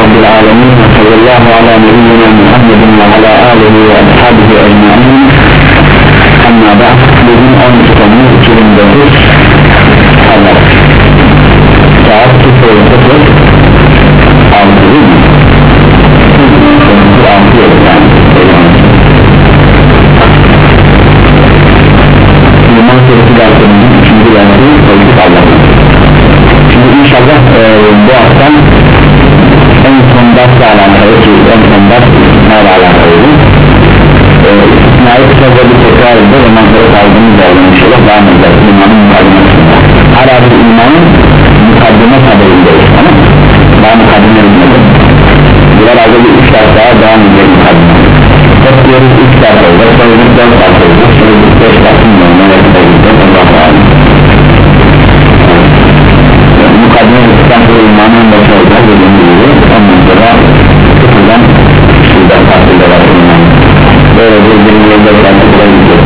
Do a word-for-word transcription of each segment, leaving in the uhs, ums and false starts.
rabbil alemin ve sallallahu ala nebiyyina Muhammedin ve ala alihi ve ashabihi ecmaîn. Amma ba'd. Bugün on iki Temmuz iki bin dokuz Allah saat sıfır sıfır altı değil mi? altı yok yani İman Suresi derslerinin üçüncü dersi Tevfik Allah'ın. Şimdi inşallah e, bu hafta en son dersle alakalı ki en son ders istisnayla alakalıydı. e, istisnayı kısaca bir tekrar edildi ve manzara kaldığımız yerden inşallah devam edeceğiz. İmanın mukaddimesinde hala bir imanın mukaddime tabirindeyiz, tamam mı? Daha mukaddime edilmedi. Buralarda bir üç ders daha devam edeceğiz mukaddime. Hep diyoruz üç ders olacak, sonra bir dört ders olacak, sonra bir beş ders olacak, ne yapacağız, Allah'a emanet. Mukaddime edildikten sonra imanın başı olacak, dediğim gibi ondan sonra sıfırdan şurada farklıda var imanın. Böyle bir bir yolda farklıda gideceğiz.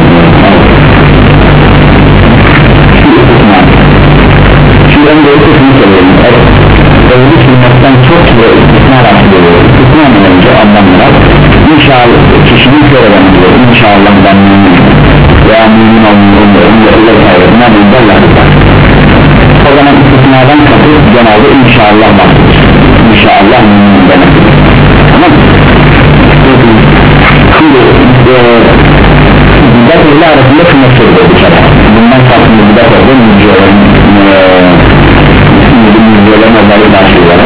Şimdi öncelikle şunu söyleyeyim, evli sünnetten çok ve istisna rastlıyorum. İstisna'nın önce anlamlar İnşallah kişinin şöyle deniliyor, İnşallah ben mümin veya mümin olmuyorum ve Allah sayesinde bildirler. O zaman istisnadan kapı genelde inşallah bahsediyor. İnşallah mümin demek. Tamam mı? Şimdi bidat ile arasında şunu söylüyor bir kere. Bundan farklı bidat olduğu mücadelerin mücadelerin özelliği başlıyorlar.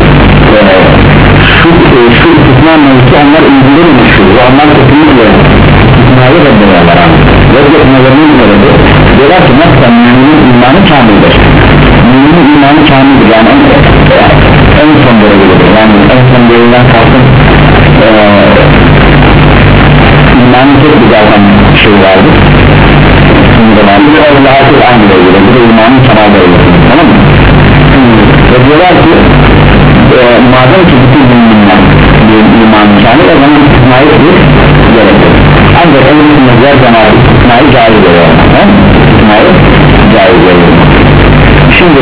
Şu, şu istisna mevzusu onlar ilgileri meşhur. Onlar kesinlikle istisnayı reddediyorlar. Reddetmelerinin görevi diyorlar ki nasıl müminin imanı kamildir. Müminin imanı kamildir yani en, en son derecelidir. Yani en son dereceden kalsın ee, imanın tek bir zaten şey vardır. Şimdi vardır. Allah'a tek aynı derecede. Bu da imanın kemal derecesi. Tamam mı? Ve diyorlar ki e, madem ki bütün müminler imanın kamil o zaman istisnayı bir gerekir. Ancak en üstünde diğer zaman istisnayı caiz veriyor. İstisnayı caiz veriyor. Şimdi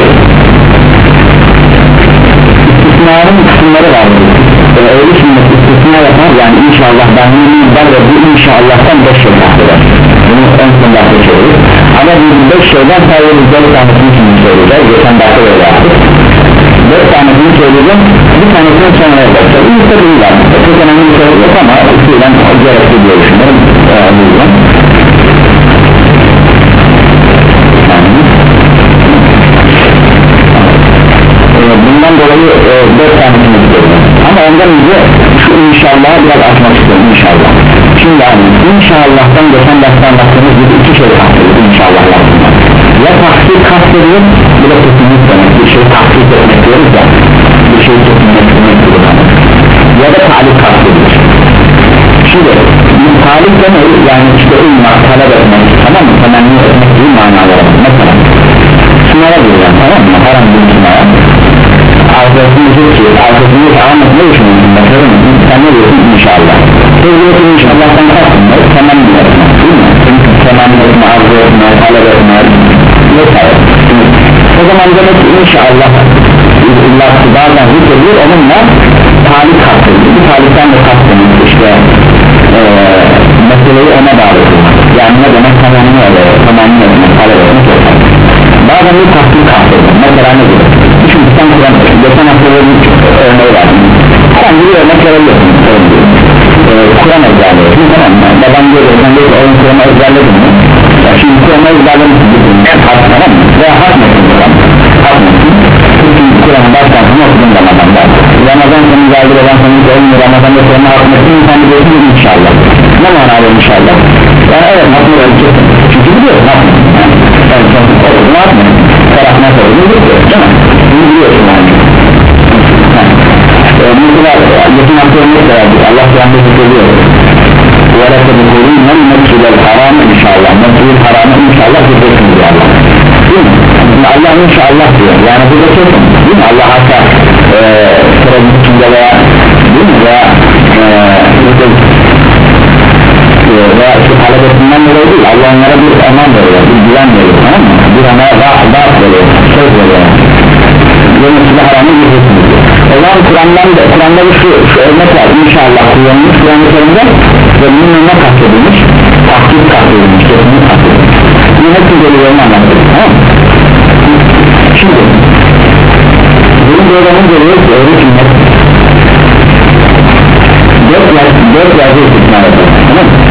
istisnanın kısımları vardır. Ee, öyle sünnet istisna yapar yani inşallah ben mümin der ve bu inşallah'tan beş şey bahseder. Bunu en son bahse çevirir. Ama bu beş şeyden sadece dört tanesini şimdi söyleyeceğiz. Geçen bahse öyle yaptık. Dört tanesini söyleyeceğim. Bir tanesini sonra yapacağız. İyi tabii var. Çok önemli bir şey yok ama üstüden gerekli diye düşünüyorum. Ee, bundan dolayı e, dört tanesini söyleyeceğim. Ama ondan önce şu inşallahı biraz açmak istiyorum inşallah. Şimdi hani inşallah'tan geçen derste anlattığımız gibi iki şey kastediyor inşallah'lar. Ya tahsil kastediyor, bu da kesinlik demek. Bir şey tahsil etmek diyoruz ya, bir şey kesinlik etmek diyoruz. Ya da talip kastediyor. Şimdi talip demek yani işte ilma, talep etmek, tamam mı? Temenni etmek gibi manaları. Mesela sınava giriyor, tamam mı? Haram bir sınava. Arkadaşını diyor ki, arkadaşını Ahmet ne düşünüyorsun? Bakalım sen ne diyorsun inşallah. Söylüyorsun inşallah'tan kalkınlar, temenni etmek değil mi? Çünkü temenni etme, arzu etme, talep etme vesaire. O zaman demek ki inşallah Allah bazen zikrediyor, onunla talip kastediyor. Bu talipten de kastediyor işte ee, meseleyi ona bağlı kılmak. Yani ne demek temenni oluyor, temenni etmek, talep etmek vesaire. Bazen bir tahsil kastediyor. Mesela ne diyor? Çünkü sen Kur'an geçen haftaları bir örneği var. Herhangi bir örnek verebiliyorsun. Ee, Kur'an ezberliyorsun, tamam mı? Babam diyor ki sen diyor ki oyun Kur'an'ı ezberledin mi? Ya şimdi Kur'an'ı ezberlemişsin tamam mı? Veya hatmetsin Kur'an hatmetsin çünkü Kur'an'ı baştan sonra okudun Ramazan'da Ramazan sonu geldi ve ben sonu geldi Ramazan'da Kur'an'ı hatmetsin sen biliyorsun inşallah. Ne manada inşallah? Yani evet hatmet öleceksin çünkü biliyorsun hatmetsin yani sen son okudun hatmetsin taraf nasıl olduğunu biliyorsun değil mi? Bunu biliyorsun yani mesela yakın hafta örnek verdik Allah Kur'an'da zikrediyor وَلَكَ بِقُولُونَ الْمَسْجِدَ الْحَرَامِ inşallah Mescid-i Haram'ı inşallah zikrediyorsun diyor Allah değil mi? Allah inşallah diyor yani burada kesin değil mi? Allah hatta sıra bütçünde veya değil mi? veya veya şu talep ettiğinden dolayı değil Allah onlara bir eman veriyor bir güven veriyor tamam mı? bir onlara rahat rahat veriyor söz veriyor ve Mescid-i Haram'ı zikrediyorsun diyor o zaman Kur'an'dan da Kur'an'da bir şu, şu örnek var inşallah kullanılmış Kur'an-ı Kerim'de ve bunun ne kastedilmiş? Tahkik kastedilmiş, kesinlik kastedilmiş. Bunu hepsi delillerini anlattık, tamam mı? Şimdi bunun doğrularını görüyoruz ki öyle sünnet dört yerde dört yerde istisna yapıyor, tamam mı?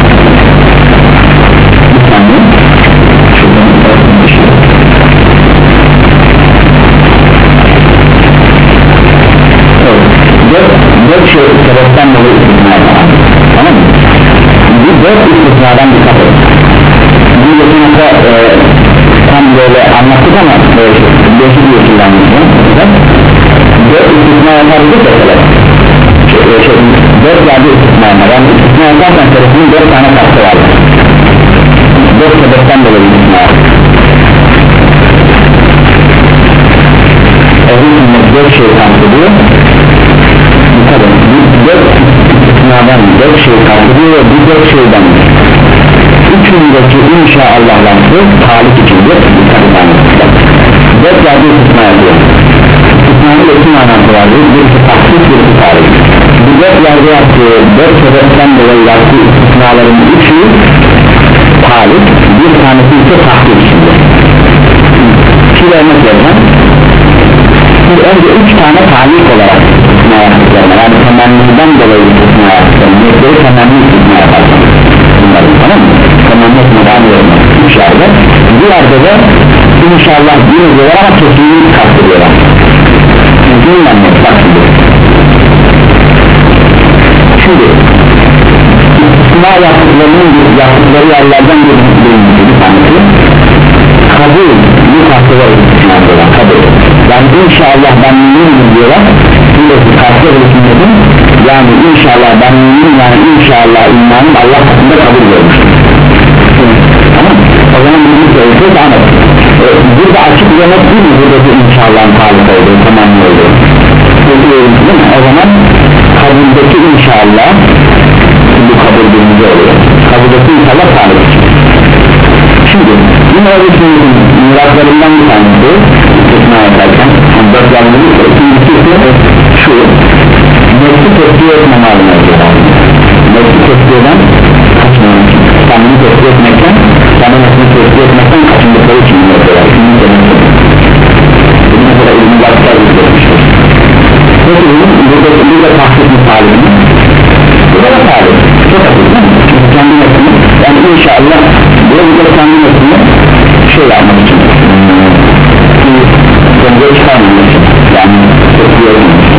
Bir saniye şuradan bir şey evet dört, dört şey sebepten dolayı istisna yapıyor, tamam mı? Bir dört istisnadan dikkat edin. Bunu geçenlikle e, tam böyle anlattık ama böyle değişik bir usulden anlattık. Dört istisna yaparız da sebep şey, şey, dört yerde istisna yapar. Yani istisna yaparsan sebebinin dört tane kastı var. Dört sebepten dolayı istisna yapar. Ehl-i sünnet dört şey kastediyor. Dikkat edin. Dört istisnadan dört şey kastediyor ve bu dört şeyden üçündeki inşaallah'ları halik içindir. Dört yerde istisna yapıyor. İstisnanın iki manası vardır. Birisi tahsis, birisi tarih. Bu dört yerde yaptığı dört sebepten dolayı yaptığı istisnaların üçü halik, bir tanesi ise tahsis içindir. Şimdi örnek vereceğim. Şimdi önce üç tane talik olarak istisna yaptıklarına, yani temenniden dolayı istisna yaptıklarına, niyetleri temenni istisna yaparsanız bunların, tamam mı? Temenni etmeden vermek üç yerde. Bir yerde de inşallah bir diyorlar ama kesinliği kastediyorlar. Çünkü anlayın bak şimdi. Şimdi istisna yaptıklarının yaptıkları yerlerden bir bir tanesi kabul, bu kastediyor istisna diyorlar, kabul. Yani inşallah ben müminim diyorlar. Burası kastediyor hükümetin, yani inşallah ben müminim, yani inşallah imanım Allah katında kabul görmüş. Tamam, o zaman bunu söyleyeceğiz, anladım. Ee, burada açık demek değil mi? Buradaki inşallahın halik olduğu, tamamlı olduğu. Değil mi? O zaman kabuldeki inşallah, bu kabul birinci oluyor. Kabuldeki inşallah halik. Şimdi yine öyle söyleyeyim, miraklarından bir tanesi istisna yaparken dört yanlığı ikincisi ise şu nefsi tepki etme malına ediyor. Nefsi tepki eden kaçmamak, kendini tepki etmekten kendini nefsini tepki etmekten kaçındıkları için yapıyorlar. Şimdi demektir bu mesela ilmi başlar izlemiştir. Peki bunun burada, burada tahsis misalini burada da talip çok hafif değil mi? Çünkü kendi nefsini, yani inşallah burada kendi nefsini şey yapmak için kendine çıkarmamak için, yani tepki etmek için.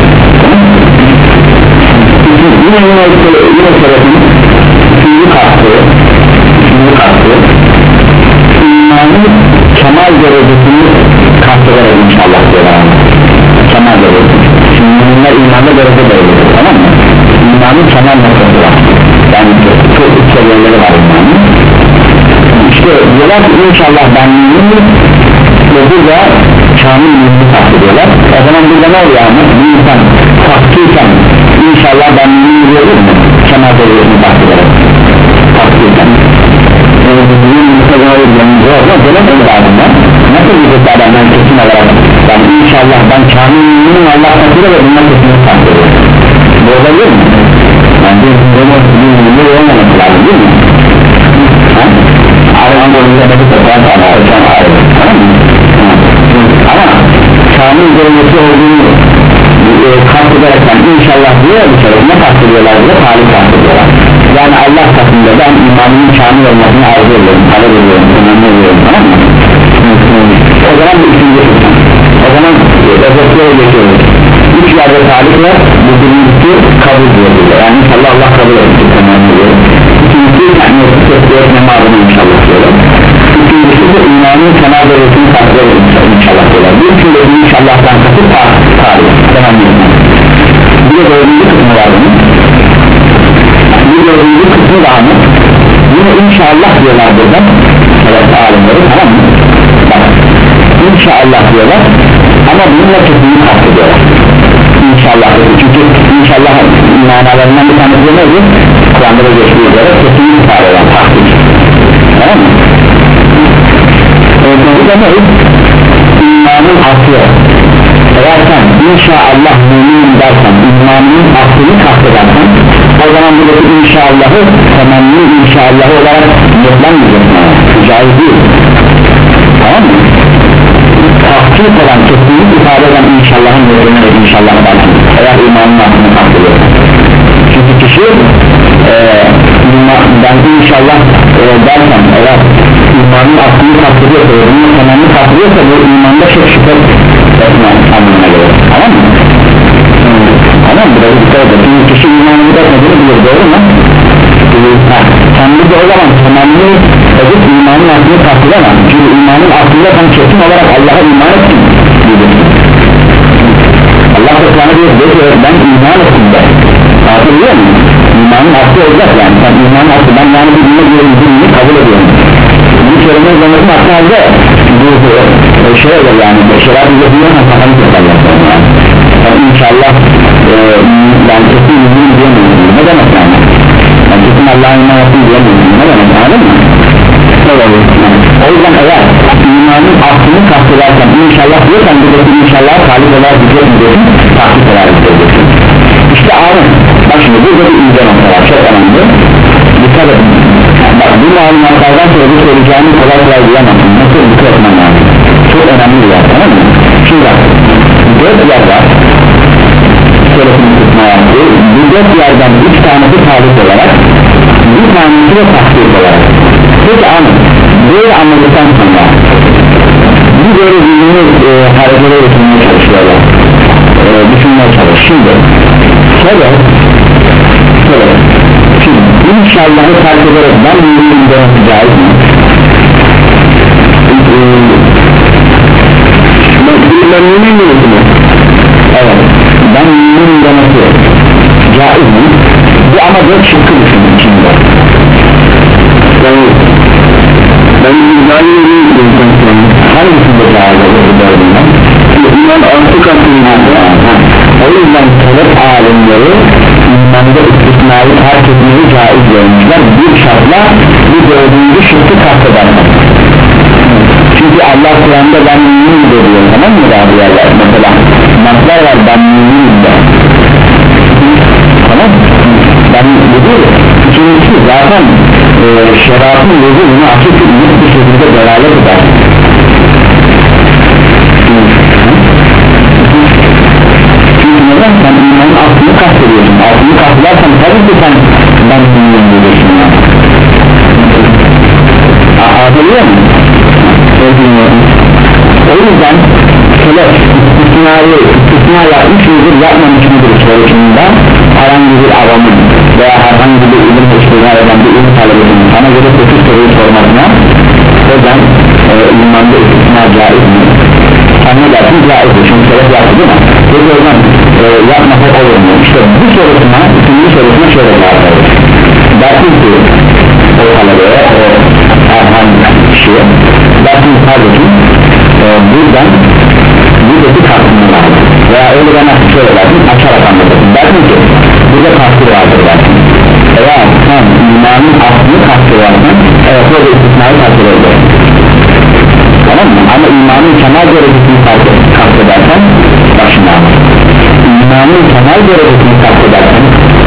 Yine yine yine sebebin üçüncü kastı üçüncü kastı imanın kemal derecesini kastederek inşallah diyorlar. Kemal derecesi. Şimdi müminler imanda derece derecedir, tamam mı? İmanın kemal noktası var. Yani çok üst seviyeleri var imanın. İşte diyorlar ki inşallah ben müminim ve burada kamil mümini kastediyorlar. O zaman burada ne oluyor ama bir insan tahkiyken inşallah ben müminim diyoruz mu? Kemal derecesini kastederek tahkiyken müminim mütevalı yanınca olma demek mi adamdan? Nasıl bir adamdan kesin olarak yani inşallah ben kamil müminim Allah kastediyor ve bundan kesinlikle kastediyor. Bu olabilir mi? Yani bir müminim olmaması lazım değil mi? Allah'ın boyunca da bir sefer sana ölçen ayrı, tamam mı? Ama kamil derecesi olduğunu e, kastederekten inşallah diyor ya bir kere ne kastediyorlar diye talip kastediyorlar. Yani Allah katında ben imanımın kamil olmasını arzu ediyorum, talep ediyorum, önemli ediyorum, tamam mı? O zaman bu ikinci kısım. O zaman özetlere geçiyoruz. Üç yerde talip var, bu birincisi kabul diyor. Yani inşallah Allah kabul etsin, önemli ediyorum. İkincisi yani tepki etme mağdurunu inşallah diyorlar. İkincisi de imanın kemal derecesini takdir inşallah diyorlar. Bir üçünde bir inşallah'tan kasıp tarih devam ediyor. Bir de dördüncü kısmı var bunun. Bir dördüncü kısmı da anı. Yine inşallah diyorlar burada. Evet alimleri, tamam mı? Bak inşallah diyorlar ama bununla kesinlikle kastediyorlar. İnşallah çünkü inşallah manalarından bir tanesi neydi? Kur'an'da da geçtiği üzere kesinlikle ifade eden tahkik, tamam mı? Bu da ne? İmanın aslı eğer sen inşallah mümin dersen imanının aklını kastedersen o zaman buradaki inşallahı temenni inşallah olarak yetlenmeyeceksin, caiz değil, tamam mı? Tahkik olan kesinlik ifade eden inşallahın yerine de inşallah dersin eğer imanın aklını kastediyorsan. Çünkü kişi e, ben inşallah e, dersen eğer imanın aklını kastediyorsa bunun temenni kastediyorsa bu imanda çok şüphe etme anlamına gelir, tamam mı? Hmm. Tamam mı? Biraz dikkat edin, çünkü kişi imanını etmediğini bilir, doğru mu? Ha, sen de o zaman temenni edip imanın aklını kastedemez, çünkü imanın aklında sen kesin olarak Allah'a iman ettin diyeceksin. Allah da sana diyor ki ben iman ettim de, hatırlıyor musun? İmanın aklı olacak, yani sen imanın aklı, ben yani bir dinle göre kabul ediyorum. Bu kelimeyi zannetin aklı halde bu e, şey olur yani şerab yapıyorsan kafanı tutarlar yani. Yani inşallah e, ben kesin iman diyemiyorum, ne demek yani? Ben kesin Allah'a iman ettim diyemiyorum, ne demek, anladın mı? Yani, o yüzden eğer imanın aklını kastedersen inşallah diyorsan buradaki inşallah talip olarak diyeceksin, takip olarak diyeceksin. İşte abi bak şimdi burada bir ince nokta var, çok önemli, dikkat edin. Bak bu malumatlardan sonra bu söyleyeceğimi kolay kolay diyemezsin, nasıl dikkat etmen lazım, çok önemli bir yer, tamam mı? Şimdi bak dört yer var söylesini tutma yaptı, bu dört yerden üç tanesi talip olarak bir tanesi de takip olarak. Peki anı böyle anladıktan sonra bir böyle zihnini e, harekete getirmeye çalışıyorlar, e, düşünmeye çalış. Şimdi şöyle şöyle şimdi inşallah'ı terk ederek ben müminim demesi caiz mi? Ben müminim demesi evet, ben müminim demesi caiz mi? Bu ama dört şıkkı düşünün içinde. Yani ben müminim demesi hangisinde caiz olur? İman altı katında. O yüzden talep alimleri imanda istisnayı terk etmeyi caiz görmüşler, bir şartla bir dördüncü şıkkı kastederler. Çünkü Allah Kur'an'da ben müminim diyor, tamam mı abi yerler, mesela naslar var ben müminim de, tamam mı? Ben müminim ikincisi zaten e, şeriatın yolu bunu açık bir şekilde delalet eder. Neden sen imanın aklını kastediyorsun, aklını kastedersen tabii ki sen ben müminim diyorsun ya. Anlıyor musun? O yüzden selef istisnayı istisna yapmış mıdır yapmamış mıdır sorusunda herhangi bir avamın veya herhangi bir ilim istisna eden bir ilim talebinin sana göre sekiz soruyu sormasına hocam e, imanda istisna caiz mi? Sen ne dersin? Caizdir, çünkü selef yaptı değil mi? Peki o zaman e, yapmasa olur mu? İşte bu sorusuna, ikinci sorusuna şöyle cevap verir. Dersin ki o talebeye, o herhangi bir kişiye dersin kardeşim e, buradan buradaki kastını vardır veya öyle demezsin şöyle dersin, açarak anlatırsın. Dersin ki burada kastı vardır dersin. Eğer sen imanın aslını kastı varsan evet orada istisnayı kastı vardır, tamam mı? Ama imanın kemal derecesini kastı edersen başına imanın kemal derecesini kastı edersen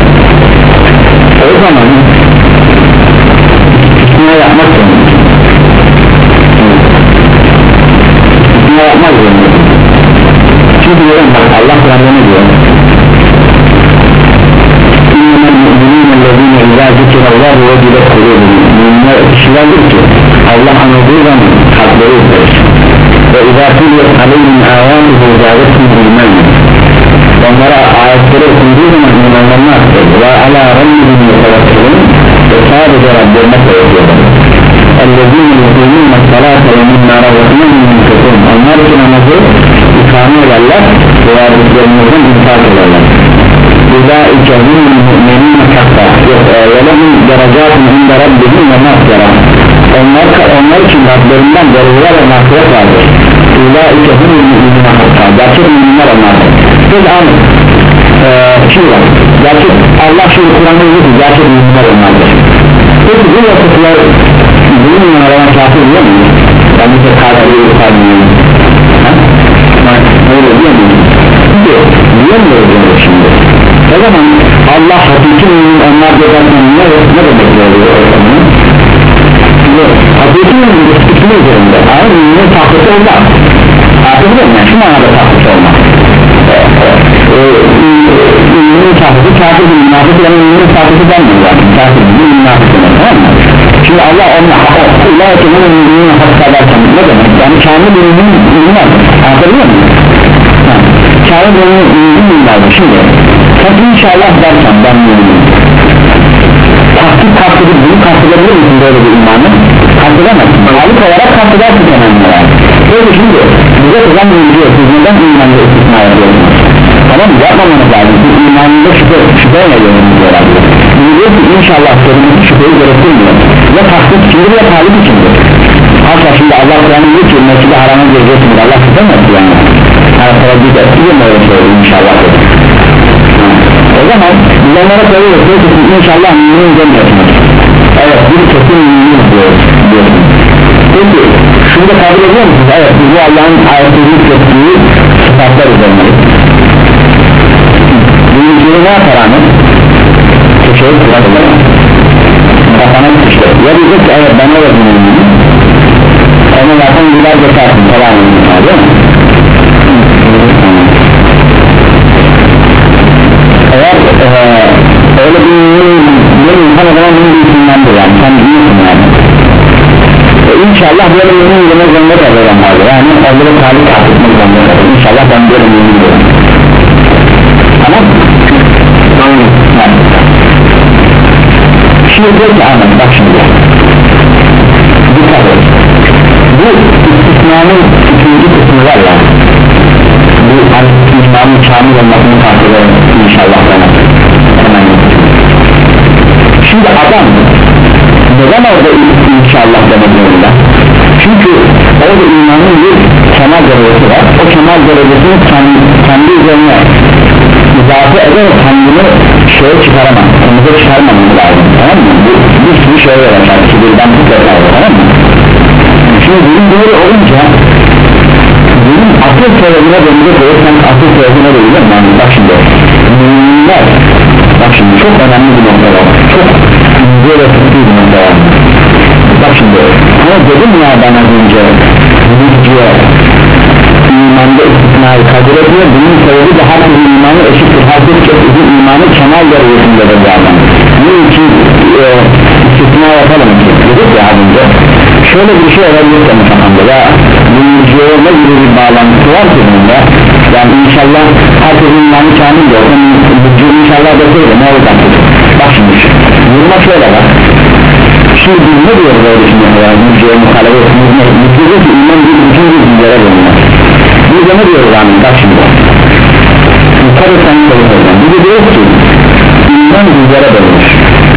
o zaman istisna yapmak zorunda, istisna yapmak zorunda. Çünkü diyorum bak Allah Kur'an'da ne diyor? İnnemel mu'minîne lezîne izâ zikirallâhu vecilet kulûbuhum. Müminler kişilerdir ki Allah anıldığı zaman kalpleri ürperir. Ve izâ tuliyet aleyhim âvâtuhu zâvetihim ilmâni. Onlara ayetleri okunduğu zaman imanlarını arttırır. Ve alâ rabbihim yetevekkelûn. Ve sadece Rablerine koyuyorlar. اَلَّذ۪ينَ يُقِيمُونَ الصَّلَاةَ وَمِمَّا رَزَقْنَاهُمْ يُنْفِقُونَ. Onlar için namazı ikame ederler ve verdiklerimizden infak ederler. اُولَٰئِكَ هُمُ الْمُؤْمِنِينَ حَقًّا وَلَهُمْ دَرَجَاتٌ عِنْدَ رَبِّهِمْ وَمَغْفِرَةٌ. Onlar, onlar için Rablerinden dereceler ve mağfiret vardır. اُولَٰئِكَ هُمُ الْمُؤْمِنِينَ حَقًّا. Gerçek müminler onlardır. Siz anlayın. Ee, şimdi bak, gerçek Allah şimdi Kur'an'da diyor ki gerçek müminler onlardır. Peki bu vasıflar bulunmayan kafir diyor mu? Ben bir de kafir diyor mu? Öyle diyor mu? o zaman Allah hakiki mümin onlar derken ne, ne demek oluyor o zaman? Hakiki mümin istikli üzerinde aynı müminin tahtası olmaz. Artık değil mi? Şu manada tahtası olmaz. Müminin tahtası kafir bir münafık yani müminin tahtası denmiyor zaten. Kafir bir münafık demek, tamam mı? Şimdi Allah onunla Allah ekibinin müminin hakkı ederken ne demek? Yani kamil bir mümin var. Anlatabiliyor muyum? Kamil bir mümin var. Şimdi sen inşallah derken ben müminim. Tahtik kastedip bunu kastedilebilir misin böyle bir imanı? Kastedemezsin. Malik olarak kastedersin önemli var. Böyle şimdi bize kızan bilgiyor. Siz neden imanla istisna yapıyorsunuz? Tamam mı? Yapmamanız lazım. Siz imanında şüphe, şüpheyle yöneliyorlar. Diyor ki inşallah sorumlusu şüpheyi gerektirmiyor. Ya tahtik içindir ya talip içindir. Hatta şimdi Allah Kur'an'ın diyor ki mescid-i harama gireceksiniz. Allah tutamaz yani. Yani tereddüt ettiği mi öyle söylüyor inşallah dedi. O zaman bilenlere söylüyor ki inşallah mümin demiyorsunuz. Evet bir kesin mümin diyoruz. Peki şunu da kabul ediyor musunuz? Evet bu Allah'ın ayetini ettiği sıfatlar üzerine. Birinciliği ne yapar anı? Köşeyi kıratılır mı? Kafana işte. Ya diyecek ki evet ben öyle müminim. Onu zaten güler geçersin falan değil mi? Eğer ee, öyle bir bir insan o zaman bunun bir isimlendir yani sen biliyorsun yani e, İnşallah böyle mümin yemek zorunda kalacağım vardı yani onları talip atmak zorunda kalacağım İnşallah ben böyle mümin diyorum tamam mı? Yani. Şimdi diyor ki Ahmet bak şimdi dikkat et bu istisnanın ikinci kısmı var ya bu hani imanın kamil olmasını takdir inşallah bana şimdi adam neden orada inşallah demek zorunda çünkü orada imanın bir kemal derecesi var o kemal derecesini kendi, kendi üzerine izafe ederek kendini şeye çıkaramaz kendine çıkarmamız lazım tamam mı bu bir sürü şeye yarar kibirden tutar tamam mı şimdi bunun böyle olunca bunun asıl sebebine dönecek olursan asıl sebebine de bilir yani bak şimdi müminler bak şimdi çok önemli bir nokta var çok böyle tuttuğu bir nokta var bak şimdi ama dedim ya ben az önce müziğe imanda istisnayı kabul etmiyor bunun sebebi de herkesin imanı eşittir herkes kesin imanı kemal derecesindedir bu adam bunun için e, istisna yapalım ki dedik ya az önce şöyle bir şey olabilir ki kafamda ya müziğe ne gibi bir bağlantısı var ki bunda yani inşallah herkesin imanı kamil de olsa müziğe inşallah deseydi ne olacak bak şimdi vurma şöyle bak şimdi biz ne diyoruz öyle şimdi ya müziğe muhalefet etmiyoruz müziğe ki iman bir bütün bilgilere dönüyor biz de ne diyoruz abi bak şimdi yukarı sen söyleyeceğim biz de diyoruz ki iman bilgilere dönüyor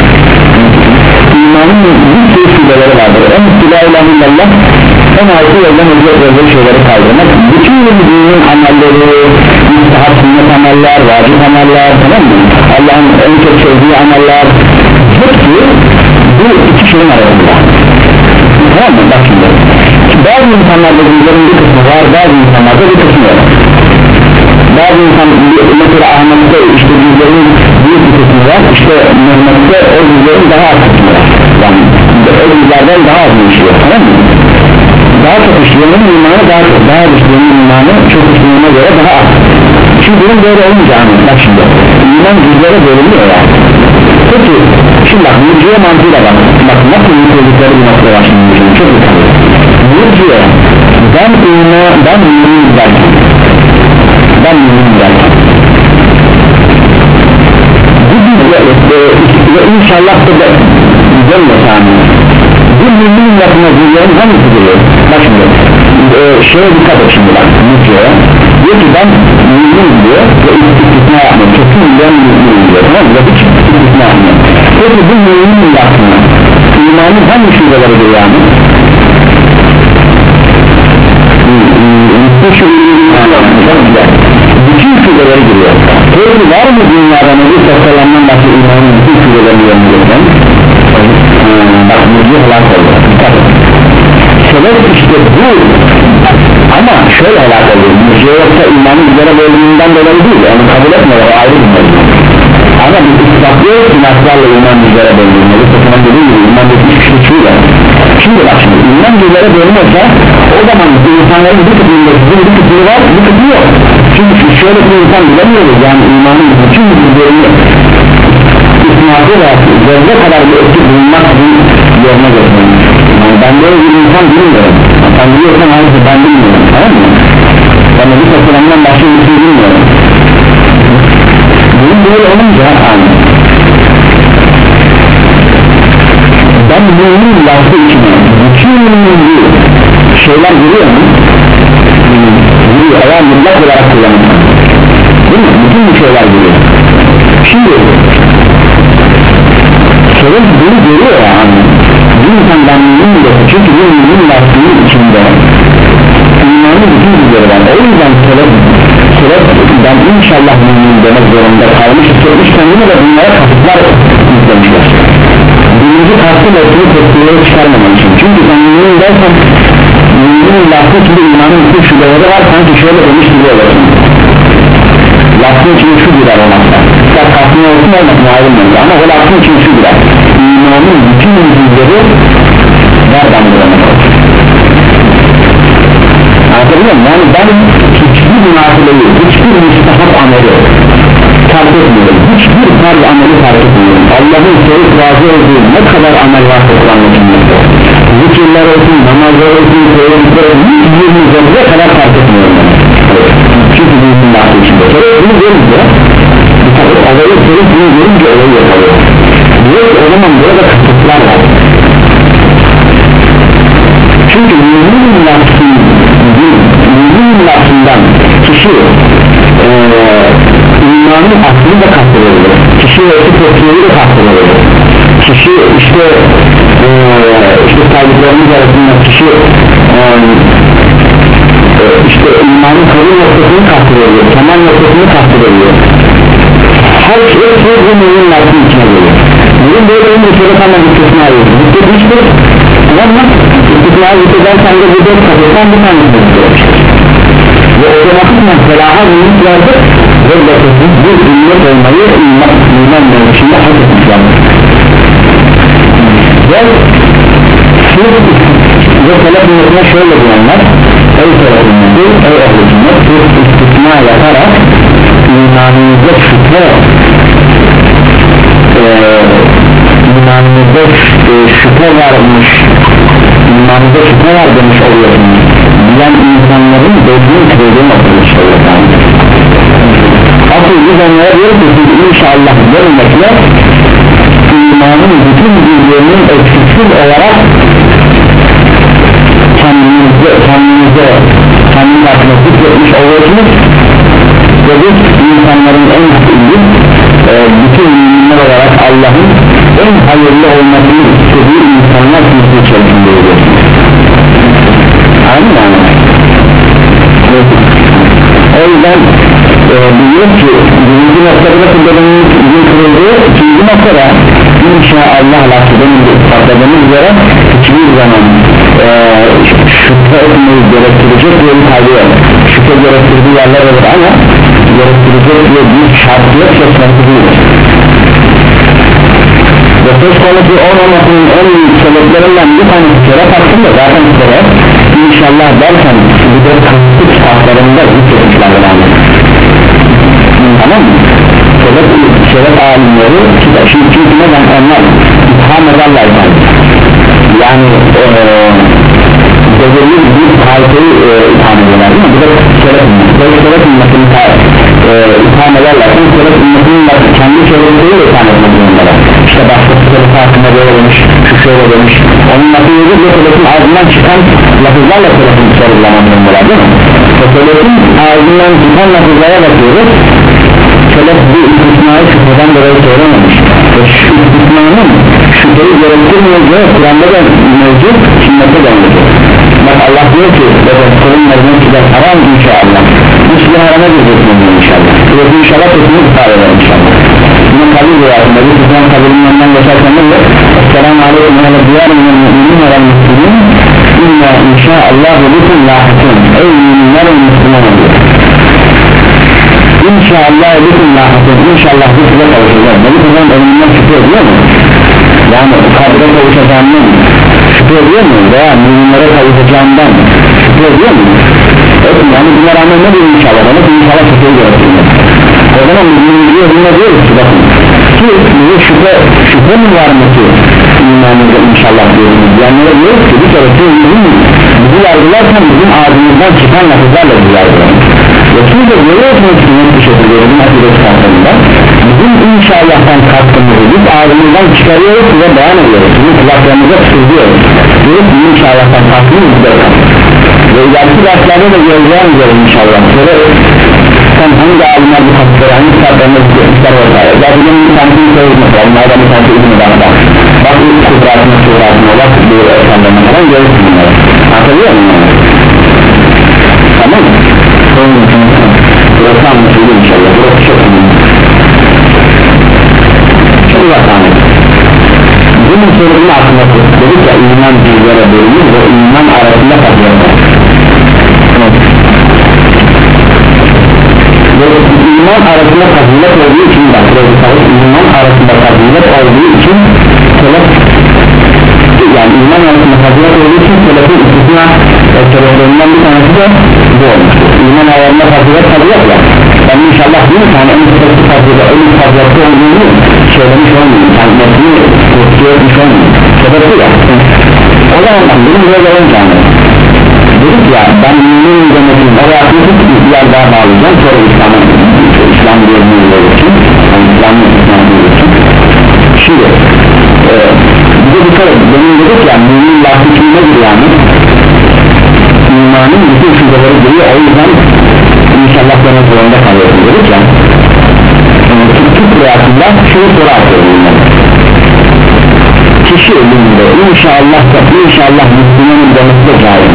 imanın bir sürü şubeleri vardır en üstü la ilahe illallah en altı yoldan özür özür şeyleri kaldırmak bütün dinin amelleri müstahap sünnet ameller vacip ameller tamam mı Allah'ın en çok sevdiği ameller hepsi bu iki şeyin arasında tamam mı bak şimdi bazı insanlarda dinlerin bir kısmı var bazı insanlarda bir kısmı yok bazı insan mesela Ahmet'te işte dinlerin büyük bir kısmı var işte Mehmet'te o dinlerin daha az kısmı var yani o dinlerden daha az işliyor tamam mı daha çok işleyenin imanı daha çok daha az işleyenin imanı çok işleyene göre daha az şimdi bunun böyle olunca hani bak şimdi iman düzlere bölünüyor ya peki şimdi bak mürciye mantığıyla bak bak nasıl yürüdükleri bir nokta var şimdi çok dikkat edin mürciye ben iman ben mümin derken ben mümin derken bu düzle inşallah da güzel mekanı bu mümin yapına düzlerin hangisi diyor bak şimdi e, şeye dikkat et şimdi bak mürciye diyor ki ben mümin diyor ve istisna yapmıyor kesin ben mümin diyor tamam mı ve hiç istisna yapmıyor peki bu mümin yapma imanın hangi şubeleri yani bütün şubeleri giriyor peki var mı dünyada Nebi Sallallahu başka imanın bütün şubelerini yönlendiren bak müziği helak oldu sebep işte bu ama şöyle helak oldu müziğe yoksa imanın üzere bölümünden dolayı değil onu kabul etmiyorlar o ayrı bir mevzu ama biz islatlıyoruz ki naslarla iman bizlere bölünmeli. Sakınan dediğim gibi iman bir küçüğüyle. Şimdi bak şimdi iman bizlere bölünmezse o zaman insanların bir kısmında sizin bir kısmı var bir kısmı yok. Çünkü şöyle bir insan bilemiyoruz yani imanın bütün bizlerini isnatı ve zevze kadar bir etki bulunmak için yerine götürmüş. Yani ben böyle bir insan bilmiyorum. Sen biliyorsan hayır ben bilmiyorum, tamam mı? Ben de bir tasarımdan başka bir şey bilmiyorum. Bunun böyle olunca aynı. Ben mümin lafı içine bütün şeyler giriyor mu? Giriyor, eğer mutlak olarak kullanılır. Değil mi? Bütün bu şeyler giriyor. Şimdi sorun bunu görüyor yani. Bir insan ben mümin de çünkü bir mümin lafının içinde imanı bütün bizleri var. O yüzden sebep sebep ben inşallah mümin demek zorunda kalmış hissetmiş kendine de bunlara kasıtlar yüklemişler. Birinci kastı lafını tepkileri çıkarmamak için. Çünkü ben mümin dersen mümin lafı içinde imanın bütün şubeleri var, sanki şöyle demiş gibi olursun. Lafın içinde şu girer olmakta. İster kastını olsun olmasın ayrılmıyor ama o lafın içinde şu girer. İmanın bütün yüzleri nereden bulanır? Anlatabiliyor muyum? Yani ben hiçbir münasebeli, hiçbir müstahap ameli fark etmiyorum. Hiçbir farz ameli fark etmiyorum. Allah'ın sevip razı olduğu ne kadar amel var Kur'an'ın içinde. Zikirler olsun, namazlar olsun, söyledikler olsun, hiçbirini zevze kadar fark etmiyorum. Çünkü bu için lafı içinde. Bunu görünce, olayı sevip bunu görünce olayı yapalım. Diyor ki o zaman burada kasıtlar var. Çünkü mümin lafının mümin lafından kişi ee, imanın aklını da kastırılır. Kişi ötü tepkileri de kastırılır. Kişi işte ee, işte saygılarımız arasında kişi ee, işte imanın kabul noktasını kastırılır. Tamam noktasını kastırılır. Her şey bu mümin lafının içine geliyor. Bugün böyle bir şöyle tamam istisna ediyoruz. Bitti hiçbir tamam mı? İstisna edilden sen de bu dört kapıdan bir tanesini istiyoruz. Ve otomatikman felaha ümit verdik ve bakıyorsunuz bir ümmet olmayı iman, iman mevzusunda hak etmişlerdir. Ve siz ve selef ümmetine şöyle diyenler ey selef ümmeti, ey ehl-i sünnet siz istisna yaparak imanınıza şüphe Ee, imanınızda e, şüphe varmış imanınızda şüphe var demiş oluyorsunuz bilen insanların dediğin kırıldığı noktamış oluyorsunuz asıl biz onlara diyoruz ki siz inşallah görmekle imanın bütün bilgilerinin eksiksiz olarak kendinizde kendinize kendiniz hakkında zikretmiş oluyorsunuz ve biz insanların en iyi e, bütün müminler olarak Allah'ın en hayırlı olmasını istediği insanlar kimse içerisindeyiz. Anladın mı? O yüzden e, biliyoruz ki birinci noktada nasıl bedenin gün kırıldığı, ikinci noktada inşallah lafıdanın patladığımız üzere hiçbir zaman e, şüphe etmeyi gerektirecek bir kaybı yok. Şüphe gerektirdiği yerler olur ama gerektirecek diye bir şartı yok, söz konusu değildir. Ve söz konusu olmamasının en büyük sebeplerinden bir tanesi şeref hakkında zaten şeref inşallah derken bu da kasıtlı kitaplarında zikretmişlerdir yani. Tamam mı? Şeref, şeref alimleri şimdi çünkü neden onlar itham ederler yani eee belirli bir halkayı e, itham ediyorlar değil mi? Bu da şeref ümmetini şeref ümmetini e, itham ederlerken şeref ümmetinin kendi şerefleri de itham etmek zorundalar. İşte başkası şeref hakkında böyle demiş, şu şöyle demiş, onun lafı yedi ve şerefin ağzından çıkan lafızlarla şerefin sorulamak zorundalar değil mi? Ve şerefin ağzından çıkan lafızlara bakıyoruz, şeref bir istisnayı şüpheden dolayı söylememiş ve şu istisnanın şüpheyi gerektirmeyeceği Kur'an'da da mevcut, sünnette de mevcut. Bak Allah diyor ki kulun mezunu size haram inşallah hiçbir harama gireceksin inşallah ve inşallah kesinlikle ifade eder inşallah bunun kabul rüyasında bir tutan kabulünden geçerken de Esselamu Aleykum ve Diyar ve Müslümin ve Müslümin İnna inşallah ve bütün lahitun ey müminler ve Müslüman oluyor İnşallah bütün lahasın inşallah bu size kavuşacak. Bu kızın ölümünden şüphe ediyor mu? Yani kabre kavuşacağından şüphe ediyor mu? Veya müminlere kavuşacağından şüphe ediyor mu? Evet, yani bunlar rağmen ne diyor inşallah? Bana inşallah şüpheyi gerektirir. O zaman mümin diyor bununla diyoruz ki bakın ki bize şüphe, şüphe mi var mı ki imanımıza inşallah diyoruz? Yani ne diyoruz ki bir kere ki bizi yargılarken bizim ağzımızdan çıkan lafızlarla bizi yargılarız. Ve siz de görüyorsunuz ki net bir şekilde bizim akide çıkartlarında bizim inşallah'tan kalktığımızı biz ağzımızdan çıkarıyoruz ve beyan ediyoruz. Bizim kulaklarımıza fısıldıyoruz. Diyoruz ki inşallah'tan kalktığımız bize kalktı. Ve ileriki derslerde de göreceğim üzere inşallah. Şöyle sen hangi alimler bu kapıları, hangi kitaplarını ister vesaire. Zaten bir tanesini söylüyoruz mesela. Onlardan bir tanesi izin eder bak. Bak ilk kudratına, kudratına, bak bu ekranlarına falan görürsün bunları. Hatırlıyor musun? Tamam mı? Burası anlaşıldı inşallah. Burası çok önemli. Çok uzaktan. Bunun sorunun aslında dedik ya iman bilgilere bölünür ve iman arasında kalıyor. Ve iman arasında fazilet olduğu için bak iman arasında fazilet olduğu için selef yani iman arasında fazilet olduğu için selefin istisna sebeplerinin bir tanesi de bu olmuştur. İman arasında fazilet fazilet ya ben inşallah bir tane en üstteki fazilet en üst faziletli olduğunu söylemiş olmayayım yani metni kurtuyor etmiş olmayayım sebebi ya o zaman ben benim böyle olacağım dedik ya ben mümin demedim oraya atmışım bir yer daha bağlayacağım sonra İslam'a İslam diyelim için yani İslam'ın İslam'ın için şimdi e, bir de dikkat edin benim dedik ya mümin lafı nedir yani imanın bütün şubeleri giriyor o yüzden inşallah demek zorunda kalıyorsun dedik ya Türk rüyasında şunu soru atıyorum kişi ölümünde inşallah inşallah Müslümanın demesi de caiz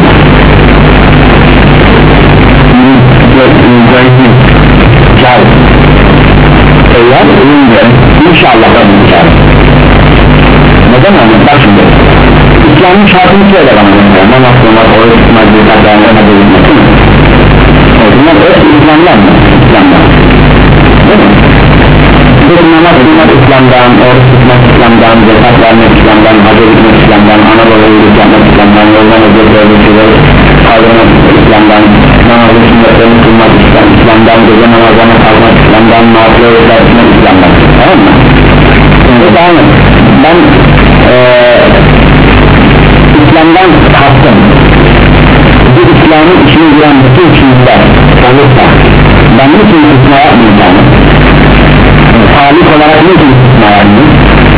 caiz eğer ölümde inşallah da caiz neden anladın bak şimdi İslam'ın şartını söyle bana mesela namaz namaz oruç tutmak zekat vermek değil mi? Bunlar hep İslam'dan mı? İslam'dan değil mi? Peki namaz tutmak İslam'dan, oruç tutmak İslam'dan, zekat vermek İslam'dan, hacı gitmek İslam'dan, ana baba iyilik yapmak İslam'dan, yoldan özel böyle şeyler kaldırmak İslam'dan, namazın sünnetlerini kılmak İslam'dan, gece namazlarına kalmak İslam'dan, nafile etmek İslam'dan, tamam mı? Şimdi tamam ben ee, İslam'dan kastım bu İslam'ın içine giren bütün çizgiler olursa ben niçin istisna yapmayacağım halik olarak niçin istisna yapmayacağım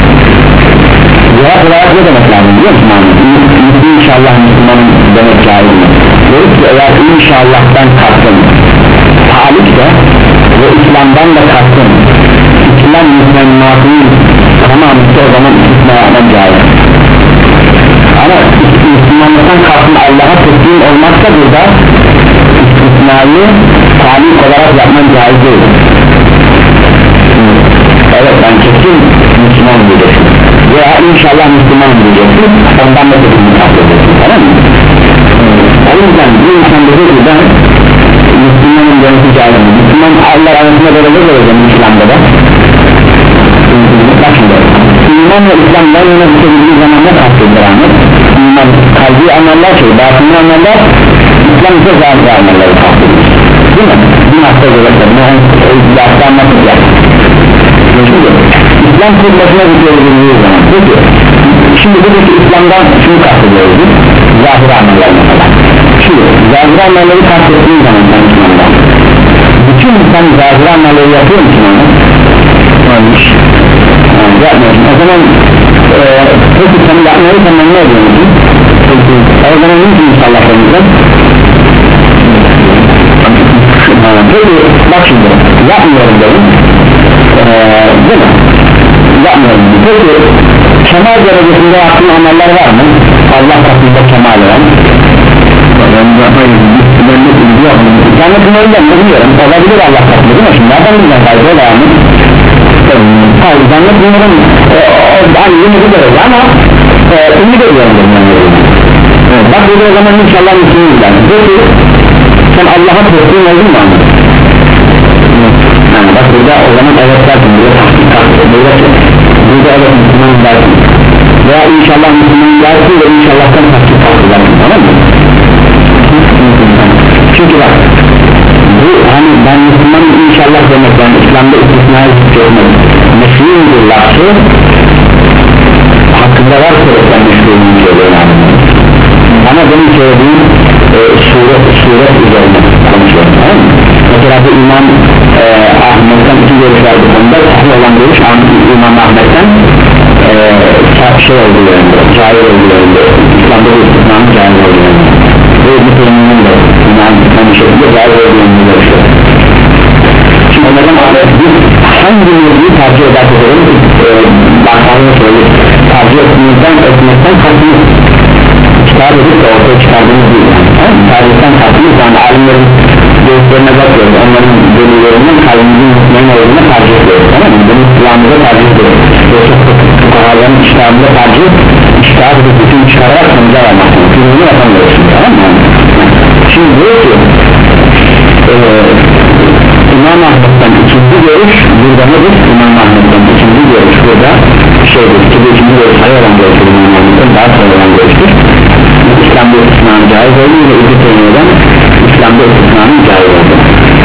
cevap olarak ne demek lazım biliyor musun? İnşallah Müslümanın demek lazım diyoruz ki eğer inşallah'tan kastım halik de ve İslam'dan da kastım İslam Müslümanın tamam işte o zaman istisna yapmam caiz ama Müslümanlıktan kastım Allah'a teslim olmakta burada istisnayı halik olarak yapmam caiz değil evet ben kesin Müslüman diyeceksin veya inşallah Müslüman diyeceksin ondan da kesin kastedeceksin tamam mı? O yüzden bir insan dedi ki ben Müslümanın dönüşü caiz Müslüman Allah arasında böyle de göreceğim İslam'da da bak şimdi İman ve İslam yan yana düşebildiği zaman ne kastedilir Ahmet? İman kalbi ameller şey batını ameller İslam ise zahir amelleri kastedilir değil mi? Bir hafta görürse bunu bir hafta anlatacak şimdi İslam kurulmasına düşebildiği zaman peki şimdi buradaki İslam'dan şunu kastediyoruz biz zahir ameller mesela şimdi zahir amelleri kastettiğin zaman sen İslam'dan bütün insan zahir amelleri yapıyor musun onu? olmuş yapmıyorsun o zaman e, peki sen yapmayı sen ne ediyorsun? o zaman ne için inşallah önümüzde? peki bak şimdi yapmıyorum dedim ee, değil mi? yapmıyorum peki kemal derecesinde yaptığın ameller var mı? Allah katında kemal olan cennetin önünden de biliyorum olabilir Allah katında değil mi? şimdi nereden bileceğim kaybı var mı? hayır cennet bunların hani yeni bir derece ama e, ümit ediyorum evet, bak burada o zaman inşallah Müslümanız yani peki sen Allah'a teslim oldun mu? ben Müslümanım inşallah demek, yani İslam'da istisnai görmek meşrudur lafı hakkında var sebepten meşruduğunu söylüyor yani. Ama benim söylediğim e, suret, suret üzerine konuşuyorum, tamam mı? Mesela bu İmam e, Ahmet'ten iki görüş var bu konuda, sahih olan görüş İmam Ahmet'ten e, şey olduğu yönünde, cahil olduğu yönünde, İslam'da bu istisnanın cahil olduğu yönünde ve İbn-i Teymi'nin de İmam bir şekilde cahil olduğu yönünde görüşüyor. Şimdi onlardan biz hangi mevzuyu tercih edersek edelim, e, bakanlığı söyleyip tercih etmekten etmekten katılır, çıkar edip de ortaya çıkardığımız değil yani, yani tercihten katılır, yani alimlerin görüşlerine bakıyoruz, onların bölümlerinden kalbimizin mutmain olduğuna tercih ediyoruz, tamam mı? Bunu İslam'da tercih ediyoruz, yoksa fukahaların iştahında tercih, iştah edip bütün çıkararak sonuca varmak, çünkü bunu yapamıyorsun, tamam mı? Şimdi diyor ki e, İmam Ahmet'ten ikinci görüş burada nedir? İmam Ahmet'ten ikinci görüş burada şeydir, ki bu ikinci görüş hayır olan görüştür, İmam Ahmet'ten daha sonra olan görüştür. İslam'da istisnanın caiz olduğu ve İbn-i Teymiye'den İslam'da istisnanın caiz olduğu.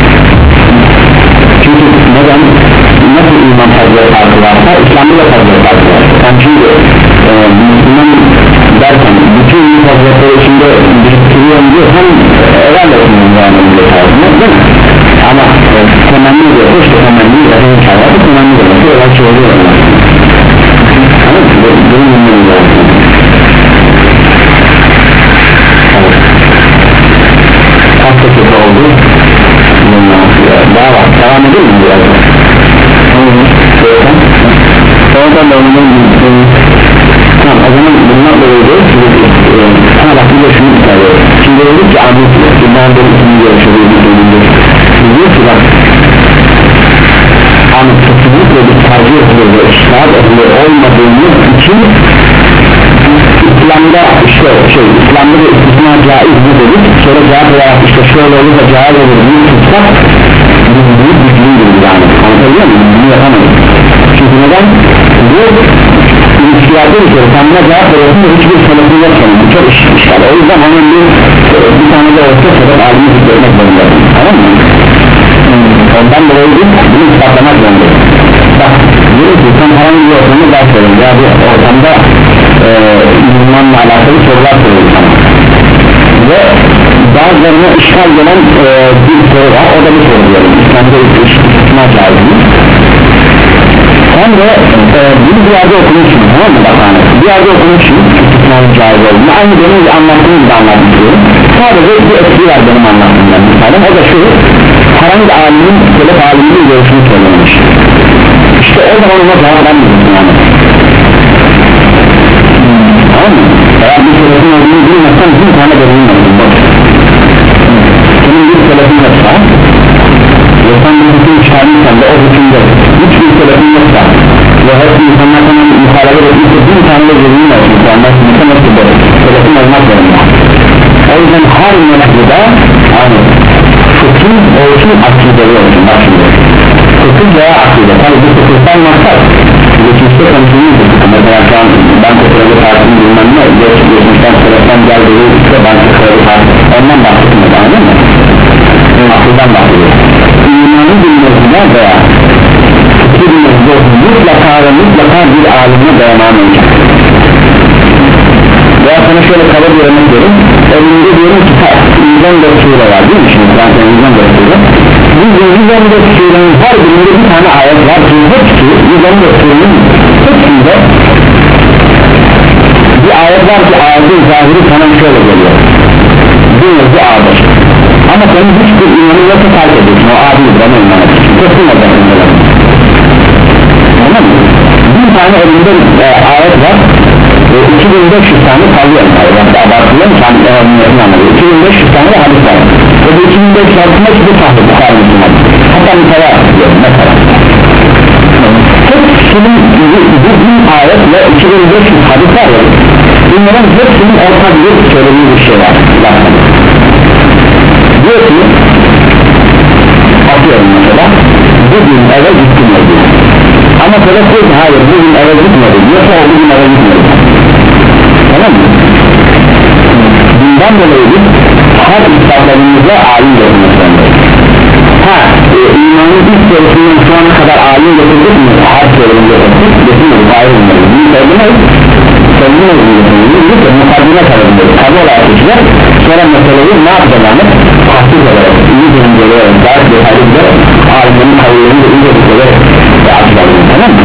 Çünkü neden? Nasıl iman fazla farkı varsa İslam'da da fazla farkı var. Yani çünkü e, Müslüman derken bütün fazlaları içinde biriktiriyorum diyor, hem herhalde yani değil mi? Ama e, temenni diyor, işte temenni yazın çağırdı, temenni diyor, bir olay çığırıyor ama bunun bilmiyorum lazım. Kaç dakika oldu? Daha var, devam edelim mi biraz? Oradan da onun tamam, o zaman bunlarla öyle sana bak bir de şunu istiyor. Şimdi dedik ki Ahmet İbn-i İbn-i görüşürüz diyor ki bak Ahmet kesinlikle bir tercih edilir ve işler edilir olmadığımız için İslam'da işte şey İslam'da da istisna caiz mi dedik, sonra cevap olarak işte şöyle olur da caiz olur diye tutsak biz büyük güçlüyüz yani, anlatabiliyor muyum? Bunu yapamayız çünkü neden? Bu ilişkilerde bir kere tanına cevap veriyorsun ve hiçbir sebebin yok senin, bu çok işgal. O yüzden onun bir, bir tane de olsa sebep halini zikretmek zorundayım, tamam mı? Ondan dolayı biz bunu ispatlamak zorundayız. Bak diyorum ki sen herhangi bir ortamda ders verin ya bir ortamda e, imanla alakalı sorular soruyor sana ve bazılarına işgal gelen e, bir soru var, o da bir soru diyorum İslam'da istisna caizi. Sen de e, bunu bir yerde okumuşsun, tamam mı? Bak hani bir yerde okumuşsun istisnanın caiz olduğunu, aynı benim anlattığım gibi anlatmışıyorum. Sadece bir etki var benim anlattığımdan mesela, o da şu: herhangi alimin selef aliminin görüşünü söylemiş. İşte o zaman ona cevap vermiyorsun yani, tamam mı? Eğer bir selefin olduğunu bilmezsen bir tane de bilmiyorsun, senin bir selefin yoksa ve sen bir hüküm çıkarmışsan da o hükümde hiçbir selefin yoksa ve hep insanlar sana muhalefet etmişse bir tane de görünüm olsun, ondan sonra nasıl da selefin olmak zorunda. O yüzden her mevzuda yani fıkhın olsun, akideli olsun. Bak şimdi fıkhın veya akide, tabi bu fıkhından maksat geçmişte konuşulmuştur. Mesela şu an ben fıkhı tartışım bilmem ne geçmişten sebepten geldiği işte ben fıkhı tartışım ondan bahsetmiyorum, anladın mı? Akıldan bahsediyor. İmanı bilmesine veya fıkhı bilmesine mutlaka ve mutlaka bir alimine dayanamayacak. Veya sana şöyle kalıp görmek diyorum, evinde diyorum ki yüz on dört sure var değil mi? Şimdi ben yüz on dört sure, bu yüz on dört surenin her birinde bir tane ayet var ki hepsi yüz on dört surenin hepsinde bir ayet var ki ayetin zahiri sana şöyle geliyor, bu mevzu ağdır ama senin hiçbir imanı yoksa terk ediyorsun, o adidir ama imanı kesin olacaksın, tamam mı? Bir tane elinde e, ayet var e, iki bin beş yüz tane kalıyor yani abartılıyor mu? iki bin beş yüz tane de hadis var ve bu iki bin beş yüz altında hiçbir tahta Bukhari Müslüman, hatta mesela diyorum mesela hepsinin bu bin ayet ve iki bin beş yüz hadis var ya, bunların hepsinin ortak bir söylediği bir şey var zaten. Diyor ki atıyorum mesela bugün eve gittim diyor ama sebep diyor ki hayır bugün eve gitmedi diyorsa o bugün eve gitmedi, tamam mı? Bundan dolayı biz her ispatlarımızda alim görmek zorundayız. Ha sorusunun şu ana kadar alim getirdik mi? Her sorunu getirdik, getirmedik, ayrı olmalı. Bunu söylemeyiz, söylemeyiz, söylemeyiz, mukaddime kalabilir, tabi olarak geçecek. Sonra meseleyi ne yapacağını tahsil ederek, iyi dönülerek, daha detaylı giderek, alimlerin kavillerini de iyi dönülerek açıklayalım, tamam mı?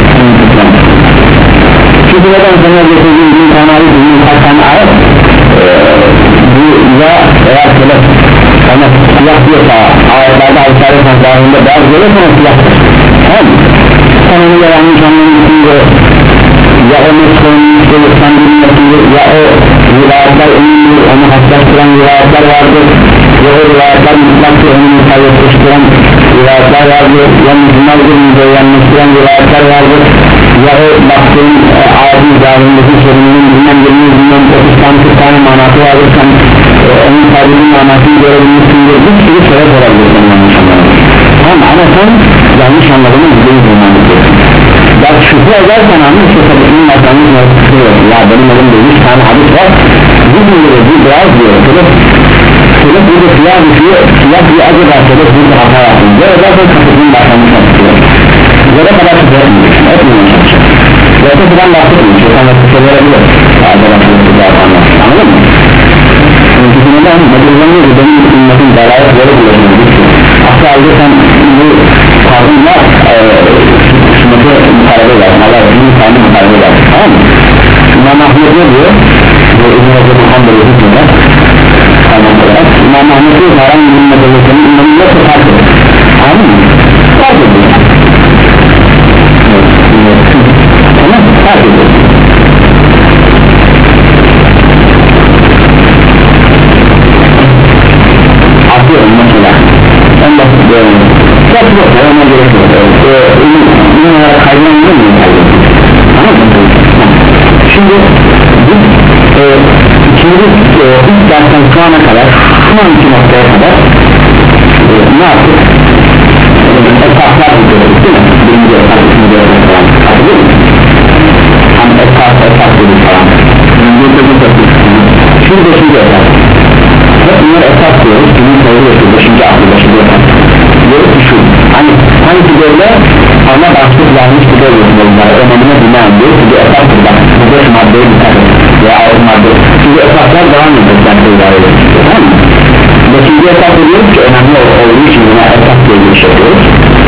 Çünkü neden sana getirdiğim bir tane ayet, bir kaç tane ayet, bu ya eğer şöyle sana siyah diyorsa, ayetlerde ayetleri sanatlarında beyaz görüyor sana siyahtır, tamam mı? Sen onu ya yanlış anlamışsındır, ya o mesleğini sen bilmiyorsundur, ya o rivayetler önemlidir, onu hassastıran rivayetler vardır, ya o rivayetler mutlaka onu mukayyetleştiren rivayetler vardır, ya mücümel gününde yanlıştıran rivayetler vardır, ya o baktığın e, ayetin üzerindeki sorunun bilmem yirmi bilmem otuz tane kırk tane manası vardır, sen e, onun tabiinin manasını görebilmişsindir, bir sürü sebep olabilir senin yanlış anladığın. Tamam, ama sen yanlış anladığını yüzdeyi bulmanlıksın. Ya şüphe edersen anlıyor ki tabiinin makamını yapıyor. Ya benim elimde yüz tane hadis var, bir diyor, bir biraz diyor, sebep sebep burada siyah düşüyor, siyah diye acaba sebep burada hata yapıyor, böyle zaten kapısının başlamış yapıyor. Zara kadar şüphe etmiyorsun, etmiyorsun çalışıyor. Yoksa buradan bahsetmiyor, şeytan yapısı verebilir. Acaba şüphesi daha anlar, anladın mı? Çünkü neden? Medrizanıyor ki benim ümmetin belayet böyle buluyorsunuz. Asla alırsan bu kavimler sünneti mukarebe eder, Allah bir tane mukarebe eder, tamam mı? İmam Ahmet ne diyor? Bu İbn-i Recep-i Hanbeli hükmüne İmam Ahmet diyor, haram ümmet olursanın ümmetin yoksa fark eder, anladın mı? Fark ediyor. Tamam, fark ediyor. Atıyorum mesela, en basit bir örneğin çok yok, ona gerek yok, ünlü olarak kaydınlanıyor mu? Anladın mı? Şimdi biz e, ikinci e, ilk dersten şu ana kadar şu anki noktaya kadar e, ne yaptık? Esaslar biliyoruz değil mi? Birinci esas, ikinci esas falan hatırlıyor musun? Hani esas, esas dedik falan birinci esas, şimdi beşinci esas hep bunlar esas diyoruz, kimin söylüyorsun beşinci aklı, beşinci esas diyoruz ki şu, hani sanki böyle ana başlık vermiş gibi oluyorsun onlara, önemine binaen diyor ki bu esastır bak, bu beş maddeye dikkat et veya altı madde, çünkü esaslar devam edecek yani idare ediyor, tamam mı? Beşinci esas diyoruz ki önemli olduğu için buna esas diye bir şey diyoruz.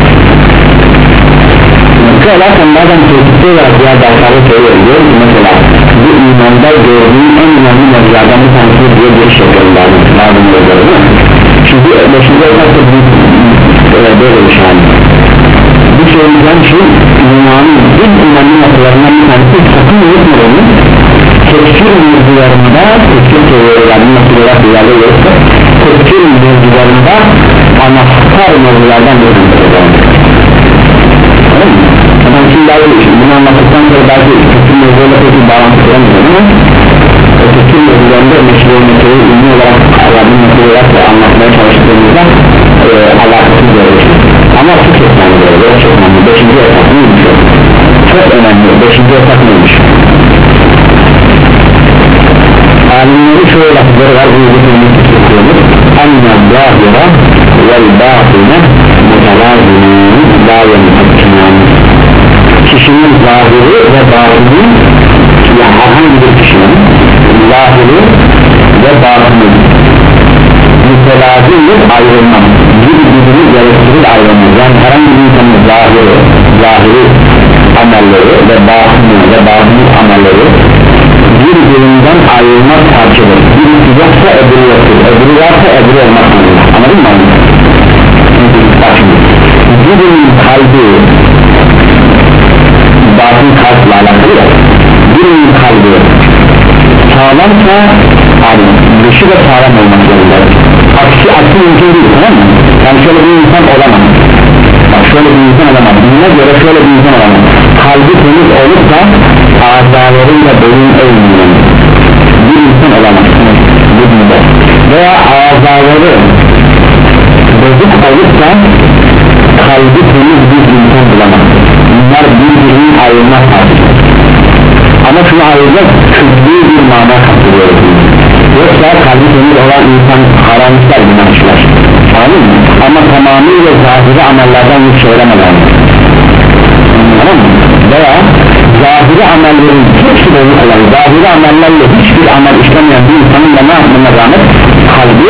Mesela sen bazen tehditli olarak diğer dersleri söylüyorum, diyorum ki mesela bu imanda gördüğün en önemli mevzulardan bir tanesi diye bir şey gönderdim bazı mevzuları değil mi? Çünkü beşinci esasda böyle bir şey bu söyleyeceğim şey imanın en önemli noktalarından bir tanesi sakın unutmayalım tefsir mevzularında tefsir teorilerinin noktalar ileride yoksa tefsir mevzularında anahtar mevzulardan bir tanesi ama şimdi daha iyi bunu anlattıktan sonra belki tefsir mevzularla pek bir bağlantı kuramayacağım ama o tefsir mevzularında meşhur meseleyi ünlü olarak yardım mesele olarak anlatmaya çalıştığımızda e, alakasız böyle ama çok çok önemli böyle çok önemli beşinci esas neymiş o? Çok önemli beşinci esas neymiş? Alimleri şöyle lafızları var bu yüzden tutuyoruz enne zahira vel batine mutalazinin la yemtakkinan kişinin zahiri ve batini yani herhangi bir kişinin zahiri ve batini mütelazimdir ayrılmaz bir birbirini gerektirir ayrılmaz yani herhangi bir insanın zahiri zahiri amelleri ve batini ve batini amelleri birbirinden ayrılmaz parçadır birisi yoksa öbürü yoktur öbürü varsa öbürü olmaz anladın mı? Birinin kalbi batın kalple alakalı ya birinin kalbi sağlamsa abi dışı da sağlam olmak zorundadır aksi aksi mümkün değil tamam mı? Yani şöyle bir insan olamaz bak şöyle bir insan olamaz buna göre şöyle bir insan olamaz kalbi temiz olursa azalarıyla boyun eğmiyor bir insan olamaz bu dünyada veya azaları bozuk olursa kalbi temiz bir insan bulamaz bunlar birbirinin ayrılmaz tartışır ama şunu ayrılacak küçüğü bir mana kaptırıyoruz yoksa kalbi temiz olan insan haramlıklar günahçılar anladın mı? ama tamamıyla zahiri amellerden yüz söylemeden, tamam mı? Veya zahiri amellerin hepsi bozuk olan, zahiri amellerle hiçbir amel işlemeyen bir insanın da ne yapmına rağmen kalbi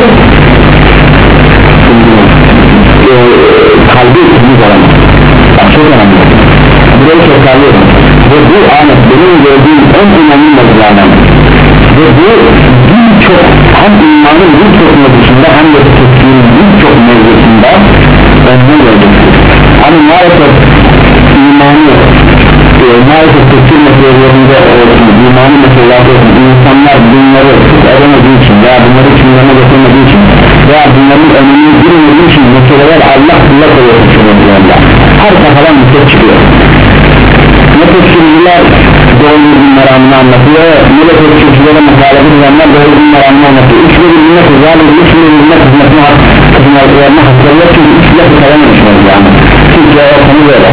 e, kalbi temiz olamaz. Bak çok önemli, burayı tekrarlıyorum ve bu anet benim gördüğüm en önemli mevzulardan ve bu birçok hem imanın birçok mevzusunda hem de tefsirin birçok mevzusunda önüne gelecektir. Hani maalesef imanı e, maalesef tefsir meselelerinde olsun, imanı meselelerde olsun, insanlar bunları çok edemediği için veya bunları için yanına getirmediği için veya bunların önünü bilmediği için meseleler Allah kula koyuyor düşünüyorlar. Her kafadan bir ses çıkıyor. Ne tefsirciler doğru günler anını anlatıyor, ne de tefsircilere muhalefet edenler doğru günler anını anlatıyor. Üçlü birbirine kızlar, üçlü birbirine kızmasına kızmalarına hakları yok çünkü üçlü kızaramamışlar yani. Türkiye ortamı böyle.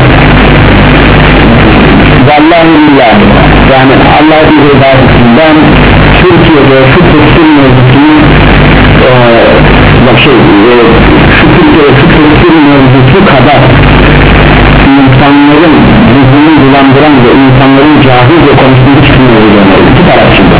Vallahi billahi, yani Allah'a bir ibadetin, ben Türkiye'de şu tefsir mevzusunu e, bak şey, e, şu Türkiye'de şu tefsir mevzusu kadar insanların ruhunu bulandıran ve insanların cahilce konuştuğu hiç bilmiyorlar, iki taraf şimdi.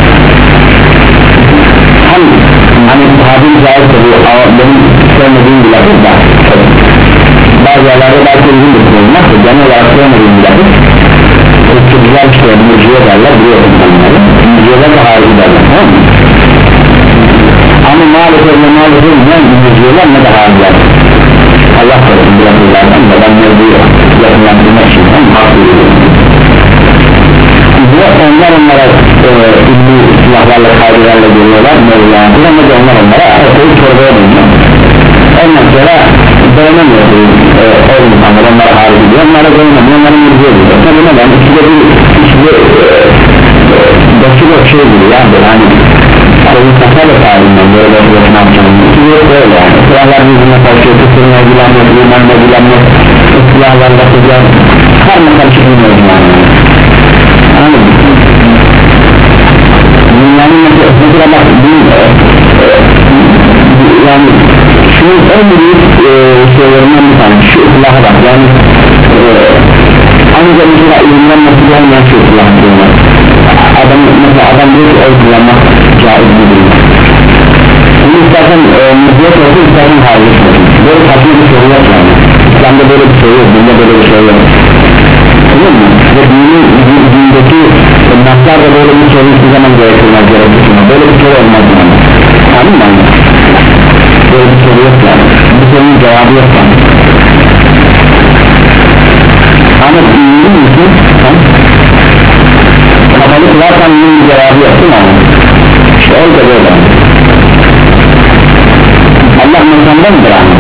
Hem hani tabiri cahil oluyor ama benim sevmediğim bir lafız da bazı yerlerde belki uzun bir kullanmak da genel olarak sevmediğim bir lafız çok güzel bir şey, mürciye derler, biliyorum onları mürciyeler de harici derler, tamam mı? Ama maalesef ve maalesef ne mürciyeler ne de harici. Allah korusun biraz uzardan da ben mevzuyu yakınlandırmak için hem haklıyım. Ve onlar onlara e, ünlü silahlarla kaydelerle geliyorlar mevzularında ama da onlar onlara ortayı çorbaya bulunuyor. Ondan sonra dayanamıyor e, o insanlar onlara harici diyor, onlara dayanamıyor, onlara mevzuya diyor. Tabi neden? İkide bir ikide başı da şey gibi ya böyle hani Kovun kasar da tarihinden böyle başına yapacağım. İkide yok böyle yani. Silahlar yüzüne karşıyor, kısırına ilgilenmez, ilgilenmez, ilgilenmez. Silahlar bakacağız, her makar çıkmıyor yani. Anladın mı? Dünyanın mesela bak yani şunun en büyük şeylerinden bir tane şu ıslaha bak yani ancak mesela ilimden nasıl olmayan şu ıslah diyorlar. Adam mesela adam diyor ki oy kullanmak caiz değil. Bunu istersen müddet olsa istersen harcı böyle saçma bir soru yok yani. İslam'da böyle bir soru yok, dinde böyle bir soru yok. Anladın mı? Ve dinin dindeki naslar da böyle bir soru hiçbir zaman gerektirmez, gerektirmez. Böyle bir soru olmaz yani. Anladın mı? Böyle bir soru yok yani. Bu sorunun cevabı yok yani. Ama iyiliğin için kapalı kılarsan iyiliğin bir cevabı yok değil mi? İşte o da böyle. Allah mekandan mıdır yani?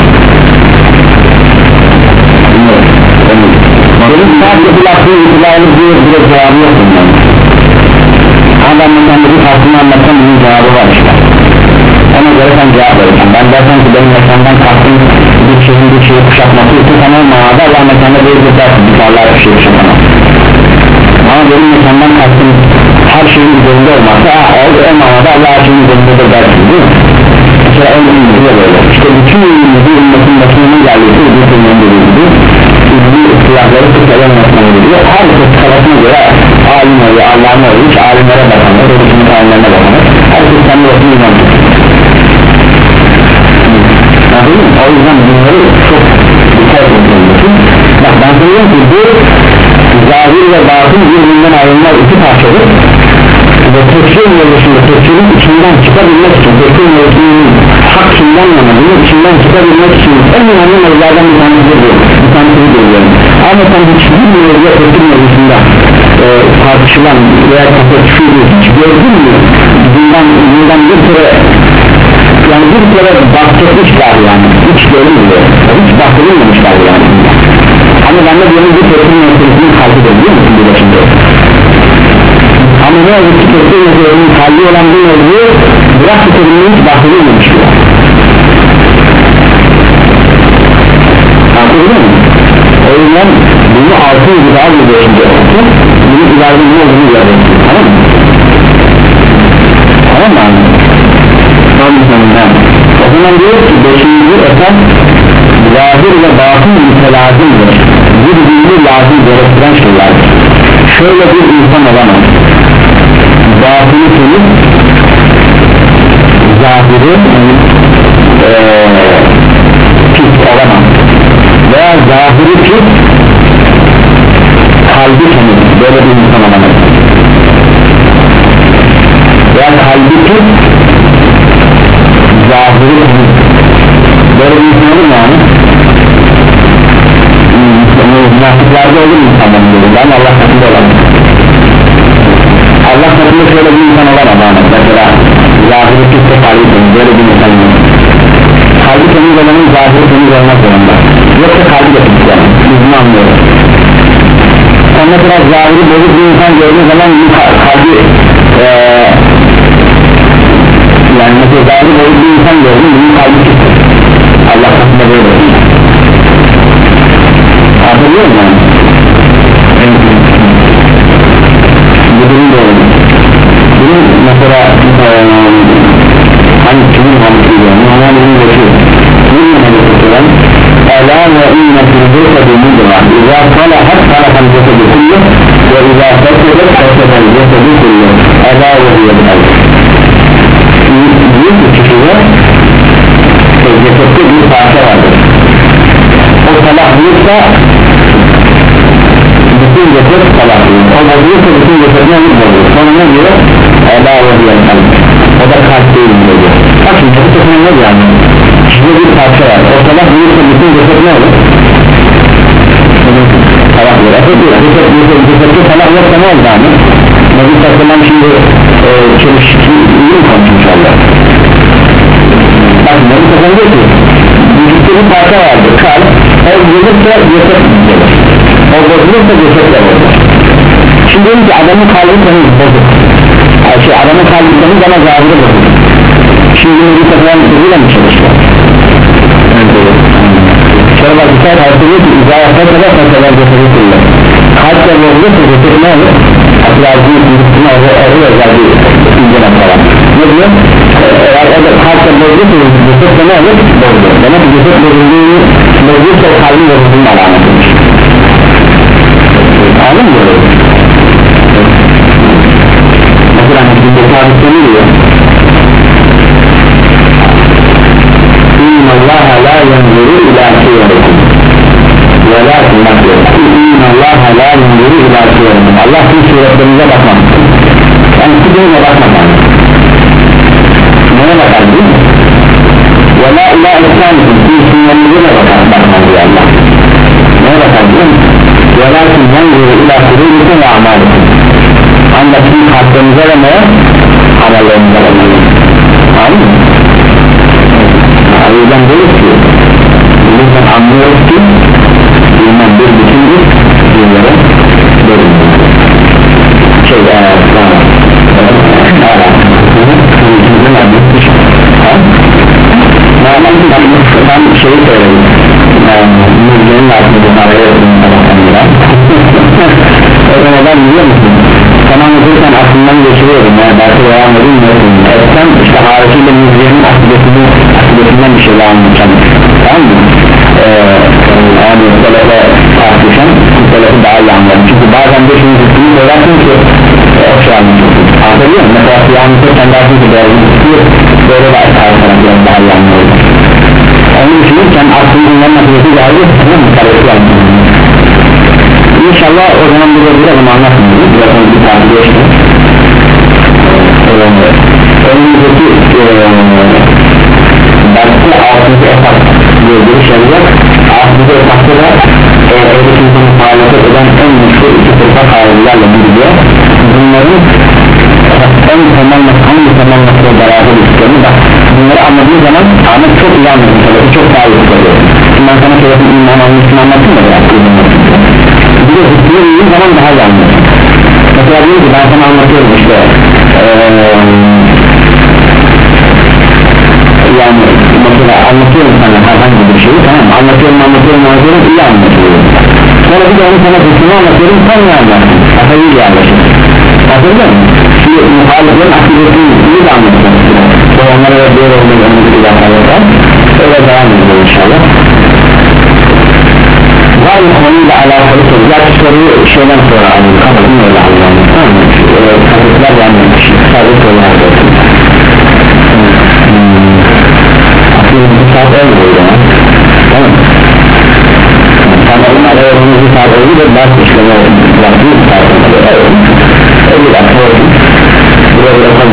Benim sadece bu lafı itibarlı bir bir cevabı yok bundan. Adam mekanda bir farkını anlatsam bunun cevabı var işte. Ona göre sen cevap verirsen. Ben dersen ki benim mekandan kalktım bir şeyin bir şeyi kuşatması ise sana manada Allah mekanda bir bir dersin bir Allah'a bir şey kuşatamaz. Ama benim mekandan kalktım her şeyin üzerinde olmazsa o, o manada Allah her şeyin üzerinde de dersin değil mi? Mesela en ünlü böyle. İşte bütün ünlü bir ümmetin başına geldiği bir ünlü gibi ünlü silahları kısadan yapmaya gidiyor. Herkes kafasına göre alim oluyor, Allah'ın oluyor, hiç alimlere bakanlar, öğretmenin alimlerine bakanlar. Herkes kendi başına inanıyor. O yüzden bunları çok dikkat edilmelisin. Bak ben söylüyorum ki bu zahir ve batın birbirinden ayrılmaz iki parçadır. Ve tefsir mevzusunda tefsirin içinden çıkabilmek için tefsir mevzusunun hak kimden yanadığını içinden çıkabilmek için en önemli mevzulardan bir tanesi diyor. Bir tanesini görüyorum. Ama sen hiçbir mevzuya tefsir mevzusunda e, tartışılan veya tartışıldığı hiç gördün mü? Bundan, bundan bir kere yani bir kere bahsetmişler yani hiç görünmüyor. Hiç bahsedilmemişler yani. Ama ben de diyorum bir tefsir mevzusunu takip ediyor musun bu başında? Ama ne oldu ki tefsir mevzusunun kalbi olan bir mevzu bırak tutarının hiç bahsedilmemiş diyor. Anladın mı? O yüzden bunu altı yüzü daha bir beşinci olsun. Bunu ileride ne olduğunu göreceksin. Tamam mı? Tamam mı? Tamam mı? O zaman diyor ki beşinci esas zahir ve batın mütelazimdir, birbirini lazım gerektiren şeylerdir. Şöyle bir insan olamaz, batını temiz, zahiri ee, pis olamaz veya zahiri pis, kalbi temiz, böyle bir insan olamaz veya kalbi pis, zahiri temiz, böyle bir insan olur mu yani? Münafıklarda olur insanların gözünde ama Allah katında olamaz. Allah katında şöyle bir insan olamaz yani. Mesela zahiri piste kalbi temiz, böyle bir insan olur. Kalbi temiz olanın zahiri temiz olmak zorunda, yoksa kalbi de pis yani, biz bunu anlıyoruz. Sen mesela zahiri bozuk bir insan gördüğün zaman kalbi ee, yani mesela zahiri bozuk bir insan gördüğün bunun kalbi pistir. Allah katında böyle olur. Hatırlıyor musun yani? Bu durum doğru. Bunun mesela hani kimin hamdıyla normal ürün geçiyor. Bunun hamdıyla Ela ve inne filbirse bimidra İzâ salahat salahan cesebi kullu ve izâ fesedet feseden cesebi kullu Ela ve diyedel. Büyük bir kişide cesette bir parça vardır. O salahlıysa bütün ceset salahlıyım, o bozulursa bütün cesetine bir bozulur. Sonra ne diyor? Ela ve diyedel. O da kalp değil mi diyor. Bak şimdi bu sefer ne diyor yani? Şimdi bir parça var, o salahlıysa bütün ceset ne olur? Salahlıyır. Efendim cesette salah yoksa ne oldu yani? Nebi Sallam şimdi çalıştığı iyi mi konuşmuş Allah? Bak Nebi Sallam diyor ki vücutta bir parça vardır, kalp, o bozulursa ceset gelir, o bozulursa ceset gelir. Şimdi diyorum ki adamın kalbi temiz bozuk, şey, adamın kalbi temiz ama zahiri bozuk. Şimdi Nebi Sallam sözüyle mi çalışıyor? Sonra bak bir saat hatırlıyor ki izahata kadar fasalar cesedi kılıyor. Kalpte bozulursa ceset ne olur? Atrazı yüzüne oraya özelliği incele falan. Ne diyor? Eğer o da kalpte bozulursa ceset ne olur? Bozulur. Demek ki ceset bozulduğunu bozulursa o kalbin bozulduğunu alametmiş. Anladın mı? Mesela Hüsnü'ndeki hadiste ne diyor? İnna Allaha la yanzuru ila siyarikum velakin bakıyor. İnna Allaha la yanzuru ila siyarikum. Allah tüm suretlerinize bakmaz. Yani kuduruna bakmaz. Neye bakar değil mi? Vela ila ihsanikum. Tüm suretlerinize bakar, bakmaz diyor Allah. Neye bakar değil mi? Velakin yanzuru ila siyarikum ve amalikum. Ancak tüm kalplerinize ve neye? Amellerinize bakmaz. Anladın mı? O yüzden diyoruz ki bizden anlıyoruz ki iman bir bütündür, dinlere bölünür. Şey eee tamam sizin anlatmış tam şeyi söyledim müjdenin altında araya yazdım sabahtan o zaman biliyor musun? Sana anlatırken aklımdan geçiriyorum yani belki devam edeyim mi? Sen işte hariciyle müjdenin akıbetini akıbetinden bir şeyler anlatacağım, tamam mı? Ee, yani selefe tartışan selefi daha iyi anlarım çünkü bazen de şunu zıttını söylersin ki o şey anlatıyorsun, anlatabiliyor musun? Mesela suyu anlatırken dersin ki değerli tutuyor, böyle de tartışarak biraz daha iyi anlarım. Onu düşünürken aklın bunların akıbeti geldi, tamam mı? Selefi anlatıyorsun. İnşallah o zaman bir de biraz ama anlatmıyoruz, biraz onu bir tartışıyor işte. Önümüzdeki derste altıncı etap diye bir şey yok. altıncı etapta da Ehl-i Sünnet'in faaliyeti eden en meşhur iki fırka kaidelerle bilgiyor. Bunların en temel hangi temel noktaya beraber istiyorum da bunları anladığım zaman Ahmet çok iyi anladım, çok daha iyi tutuyor. Şimdi ben sana şöyle bir iman anlayışını anlattım da biraz bir de zıttını bildiğim zaman daha iyi anladım. Mesela diyor ki ben sana anlatıyorum işte ee, yani mesela anlatıyorum sana herhangi bir şeyi, tamam mı? Anlatıyorum anlatıyorum anlatıyorum iyi anlatıyorum. Sonra bir de onu sana zıttını anlatıyorum, sen ne anlarsın? Akayı iyi anlaşır. Hatırlıyor musun? Şimdi muhaliflerin akıbetini iyi de anlatıyorsun. Sonra onlara da böyle olduğunu önümüzdeki zaten öyle devam ediyor inşallah. aynı konuyla alakalı soru gerçi soruyu şeyden sonra aldım kapadım öyle aldım tamam mı? Kapatılar yani sadece sorular olsun aslında bir saat olmuyor ya tamam mı? Sanırım arayalımız bir saat oldu da ders işlemi oldu bir saat oldu elli dakika oldu buraya yapalım